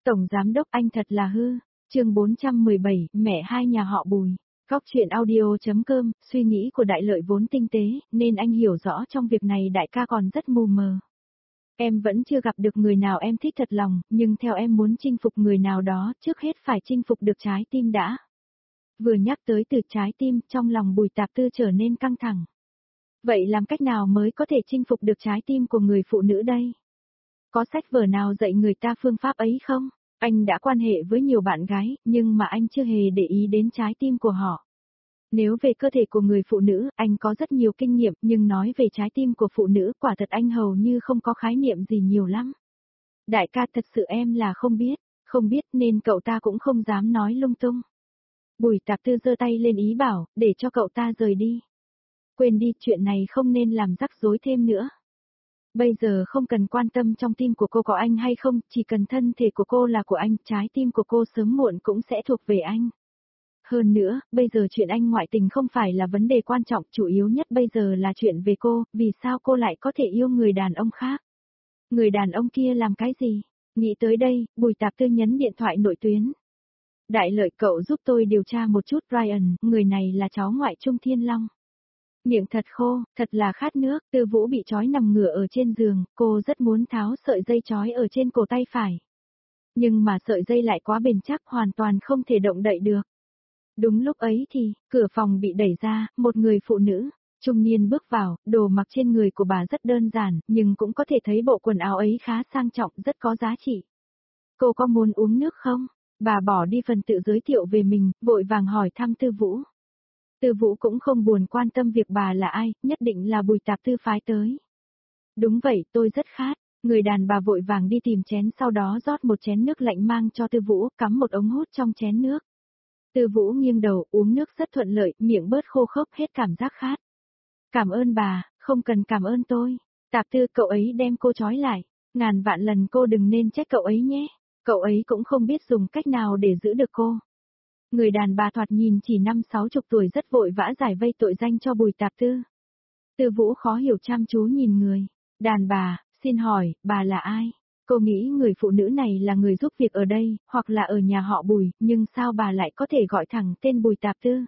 Tổng Giám Đốc anh thật là hư. Chương 417, mẹ hai nhà họ Bùi. Góc truyện audio.com, suy nghĩ của Đại Lợi vốn tinh tế, nên anh hiểu rõ trong việc này đại ca còn rất mù mờ. Em vẫn chưa gặp được người nào em thích thật lòng, nhưng theo em muốn chinh phục người nào đó, trước hết phải chinh phục được trái tim đã. Vừa nhắc tới từ trái tim, trong lòng Bùi Tạp Tư trở nên căng thẳng. Vậy làm cách nào mới có thể chinh phục được trái tim của người phụ nữ đây? Có sách vở nào dạy người ta phương pháp ấy không? Anh đã quan hệ với nhiều bạn gái, nhưng mà anh chưa hề để ý đến trái tim của họ. Nếu về cơ thể của người phụ nữ, anh có rất nhiều kinh nghiệm, nhưng nói về trái tim của phụ nữ, quả thật anh hầu như không có khái niệm gì nhiều lắm. Đại ca, thật sự em là không biết nên cậu ta cũng không dám nói lung tung. Bùi Tạp Tư giơ tay lên ý bảo, để cho cậu ta rời đi. Quên đi, chuyện này không nên làm rắc rối thêm nữa. Bây giờ không cần quan tâm trong tim của cô có anh hay không, chỉ cần thân thể của cô là của anh, trái tim của cô sớm muộn cũng sẽ thuộc về anh. Hơn nữa, bây giờ chuyện anh ngoại tình không phải là vấn đề quan trọng, chủ yếu nhất bây giờ là chuyện về cô, vì sao cô lại có thể yêu người đàn ông khác? Người đàn ông kia làm cái gì? Nghĩ tới đây, Bùi Tạp Tư nhấn điện thoại nội tuyến. Đại Lợi, cậu giúp tôi điều tra một chút Ryan, người này là cháu ngoại Trung Thiên Long. Miệng thật khô, thật là khát nước, Tư Vũ bị trói nằm ngửa ở trên giường, cô rất muốn tháo sợi dây trói ở trên cổ tay phải. Nhưng mà sợi dây lại quá bền chắc, hoàn toàn không thể động đậy được. Đúng lúc ấy thì, cửa phòng bị đẩy ra, một người phụ nữ, trung niên bước vào, đồ mặc trên người của bà rất đơn giản, nhưng cũng có thể thấy bộ quần áo ấy khá sang trọng, rất có giá trị. Cô có muốn uống nước không? Bà bỏ đi phần tự giới thiệu về mình, vội vàng hỏi thăm Tư Vũ. Tư Vũ cũng không buồn quan tâm việc bà là ai, nhất định là Bùi Tạp Tư phái tới. Đúng vậy, tôi rất khát. Người đàn bà vội vàng đi tìm chén, sau đó rót một chén nước lạnh mang cho Tư Vũ, cắm một ống hút trong chén nước. Tư Vũ nghiêng đầu, uống nước rất thuận lợi, miệng bớt khô khốc, hết cảm giác khát. Cảm ơn bà, không cần cảm ơn tôi. Tạp Tư, cậu ấy đem cô trói lại. Ngàn vạn lần cô đừng nên trách cậu ấy nhé. Cậu ấy cũng không biết dùng cách nào để giữ được cô. Người đàn bà thoạt nhìn chỉ 50-60 tuổi rất vội vã giải vây tội danh cho Bùi Tạp Tư. Tư Vũ khó hiểu chăm chú nhìn người. Đàn bà, xin hỏi, bà là ai? Cô nghĩ người phụ nữ này là người giúp việc ở đây, hoặc là ở nhà họ Bùi, nhưng sao bà lại có thể gọi thẳng tên Bùi Tạp Tư?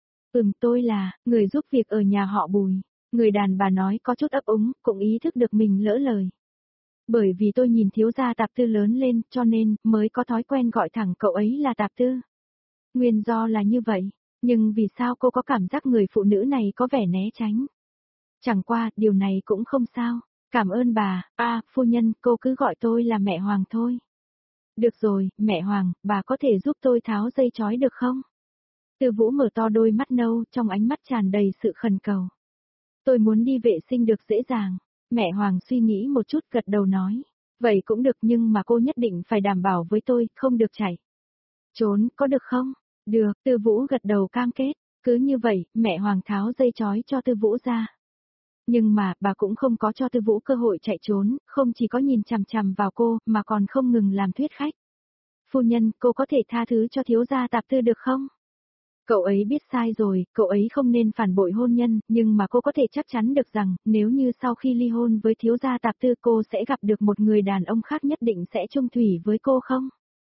Tôi là, người giúp việc ở nhà họ Bùi. Người đàn bà nói có chút ấp úng, cũng ý thức được mình lỡ lời. Bởi vì tôi nhìn thiếu gia Tạp Tư lớn lên, cho nên, mới có thói quen gọi thẳng cậu ấy là Tạp Tư. Nguyên do là như vậy, nhưng vì sao cô có cảm giác người phụ nữ này có vẻ né tránh? Chẳng qua, điều này cũng không sao. Cảm ơn bà, phu nhân, cô cứ gọi tôi là mẹ Hoàng thôi. Được rồi, mẹ Hoàng, bà có thể giúp tôi tháo dây trói được không? Tư Vũ mở to đôi mắt nâu, trong ánh mắt tràn đầy sự khẩn cầu. Tôi muốn đi vệ sinh được dễ dàng. Mẹ Hoàng suy nghĩ một chút gật đầu nói. Vậy cũng được, nhưng mà cô nhất định phải đảm bảo với tôi, không được chạy trốn, có được không? Được, Tư Vũ gật đầu cam kết. Cứ như vậy, mẹ Hoàng tháo dây trói cho Tư Vũ ra. Nhưng mà, bà cũng không có cho Tư Vũ cơ hội chạy trốn, không chỉ có nhìn chằm chằm vào cô, mà còn không ngừng làm thuyết khách. Phu nhân, cô có thể tha thứ cho thiếu gia Tạp Tư được không? Cậu ấy biết sai rồi, cậu ấy không nên phản bội hôn nhân, nhưng mà cô có thể chắc chắn được rằng, nếu như sau khi ly hôn với thiếu gia Tạp Tư cô sẽ gặp được một người đàn ông khác nhất định sẽ chung thủy với cô không?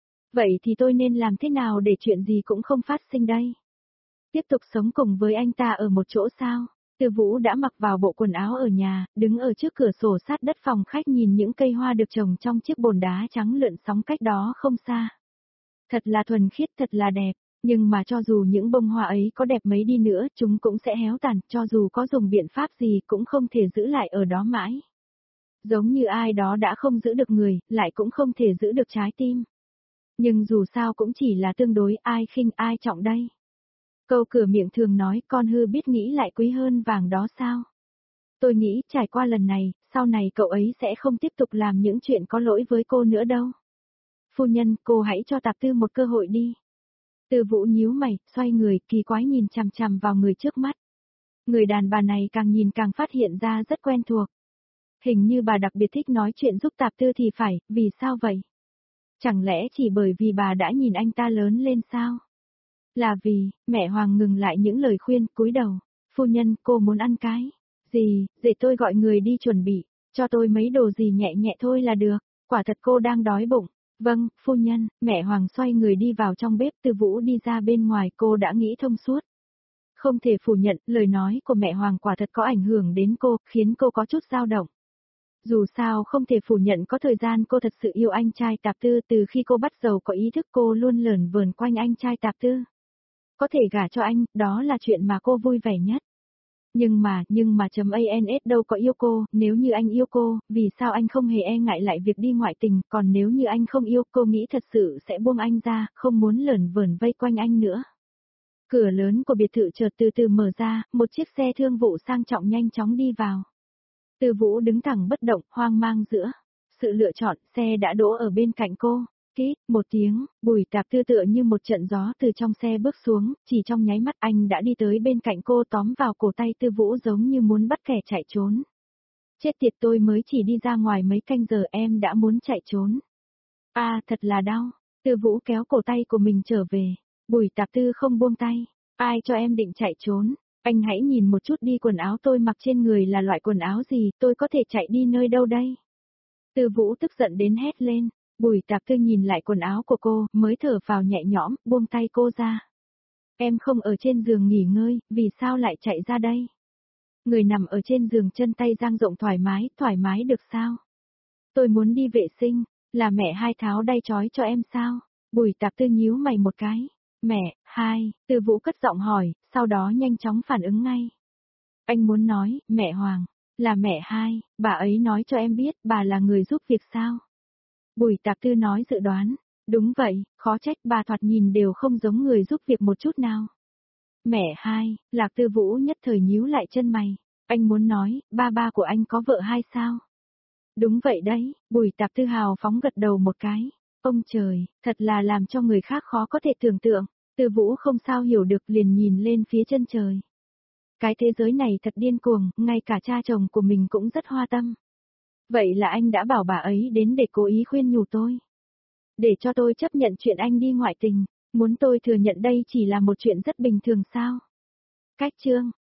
Vậy thì tôi nên làm thế nào để chuyện gì cũng không phát sinh đây? Tiếp tục sống cùng với anh ta ở một chỗ sao? Tư Vũ đã mặc vào bộ quần áo ở nhà, đứng ở trước cửa sổ sát đất phòng khách nhìn những cây hoa được trồng trong chiếc bồn đá trắng lượn sóng cách đó không xa. Thật là thuần khiết, thật là đẹp, nhưng mà cho dù những bông hoa ấy có đẹp mấy đi nữa, chúng cũng sẽ héo tàn, cho dù có dùng biện pháp gì cũng không thể giữ lại ở đó mãi. Giống như ai đó đã không giữ được người, lại cũng không thể giữ được trái tim. Nhưng dù sao cũng chỉ là tương đối, ai khinh ai trọng đây. Câu cửa miệng thường nói con hư biết nghĩ lại quý hơn vàng đó sao. Tôi nghĩ trải qua lần này, sau này cậu ấy sẽ không tiếp tục làm những chuyện có lỗi với cô nữa đâu. Phu nhân, cô hãy cho Tạp Tư một cơ hội đi. Tư Vũ nhíu mày, xoay người, kỳ quái nhìn chằm chằm vào người trước mắt. Người đàn bà này càng nhìn càng phát hiện ra rất quen thuộc. Hình như bà đặc biệt thích nói chuyện giúp Tạp Tư thì phải, vì sao vậy? Chẳng lẽ chỉ bởi vì bà đã nhìn anh ta lớn lên sao? Là vì, mẹ Hoàng ngừng lại những lời khuyên, cúi đầu. Phu nhân, cô muốn ăn cái gì, để tôi gọi người đi chuẩn bị, cho tôi mấy đồ gì nhẹ nhẹ thôi là được, quả thật cô đang đói bụng. Vâng, phu nhân, mẹ Hoàng xoay người đi vào trong bếp, Tư Vũ đi ra bên ngoài, cô đã nghĩ thông suốt. Không thể phủ nhận, lời nói của mẹ Hoàng quả thật có ảnh hưởng đến cô, khiến cô có chút dao động. Dù sao không thể phủ nhận có thời gian cô thật sự yêu anh trai Tạp Tư, từ khi cô bắt đầu có ý thức cô luôn lởn vởn quanh anh trai Tạp Tư. Có thể gả cho anh, đó là chuyện mà cô vui vẻ nhất. ANS đâu có yêu cô, nếu như anh yêu cô, vì sao anh không hề e ngại lại việc đi ngoại tình, còn nếu như anh không yêu cô nghĩ thật sự sẽ buông anh ra, không muốn lởn vởn vây quanh anh nữa. Cửa lớn của biệt thự chợt từ từ mở ra, một chiếc xe thương vụ sang trọng nhanh chóng đi vào. Từ Vũ đứng thẳng bất động, hoang mang giữa sự lựa chọn, xe đã đỗ ở bên cạnh cô. Kít, một tiếng, Bùi Tạp Tư tựa như một trận gió từ trong xe bước xuống, chỉ trong nháy mắt anh đã đi tới bên cạnh cô, tóm vào cổ tay Tư Vũ giống như muốn bắt kẻ chạy trốn. Chết tiệt, tôi mới chỉ đi ra ngoài mấy canh giờ em đã muốn chạy trốn. Thật là đau. Tư Vũ kéo cổ tay của mình trở về. Bùi Tạp Tư không buông tay. Ai cho em định chạy trốn? Anh hãy nhìn một chút đi, quần áo tôi mặc trên người là loại quần áo gì, tôi có thể chạy đi nơi đâu đây? Tư Vũ tức giận đến hét lên. Bùi Tạp Tư nhìn lại quần áo của cô, mới thở vào nhẹ nhõm, buông tay cô ra. Em không ở trên giường nghỉ ngơi, vì sao lại chạy ra đây? Người nằm ở trên giường chân tay dang rộng thoải mái được sao? Tôi muốn đi vệ sinh, là mẹ hai tháo đai trói cho em sao? Bùi Tạp Tư nhíu mày một cái. Mẹ, hai, Tư Vũ cất giọng hỏi, sau đó nhanh chóng phản ứng ngay. Anh muốn nói, mẹ Hoàng, là mẹ hai, bà ấy nói cho em biết bà là người giúp việc sao? Bùi Tạp Tư nói dự đoán, đúng vậy, khó trách bà thoạt nhìn đều không giống người giúp việc một chút nào. Mẹ hai, Lạc Tư Vũ nhất thời nhíu lại chân mày, anh muốn nói, ba của anh có vợ hai sao? Đúng vậy đấy, Bùi Tạp Tư hào phóng gật đầu một cái. Ông trời, thật là làm cho người khác khó có thể tưởng tượng. Tư Vũ không sao hiểu được, liền nhìn lên phía chân trời. Cái thế giới này thật điên cuồng, ngay cả cha chồng của mình cũng rất hoa tâm. Vậy là anh đã bảo bà ấy đến để cố ý khuyên nhủ tôi. Để cho tôi chấp nhận chuyện anh đi ngoại tình, muốn tôi thừa nhận đây chỉ là một chuyện rất bình thường sao? Cách chương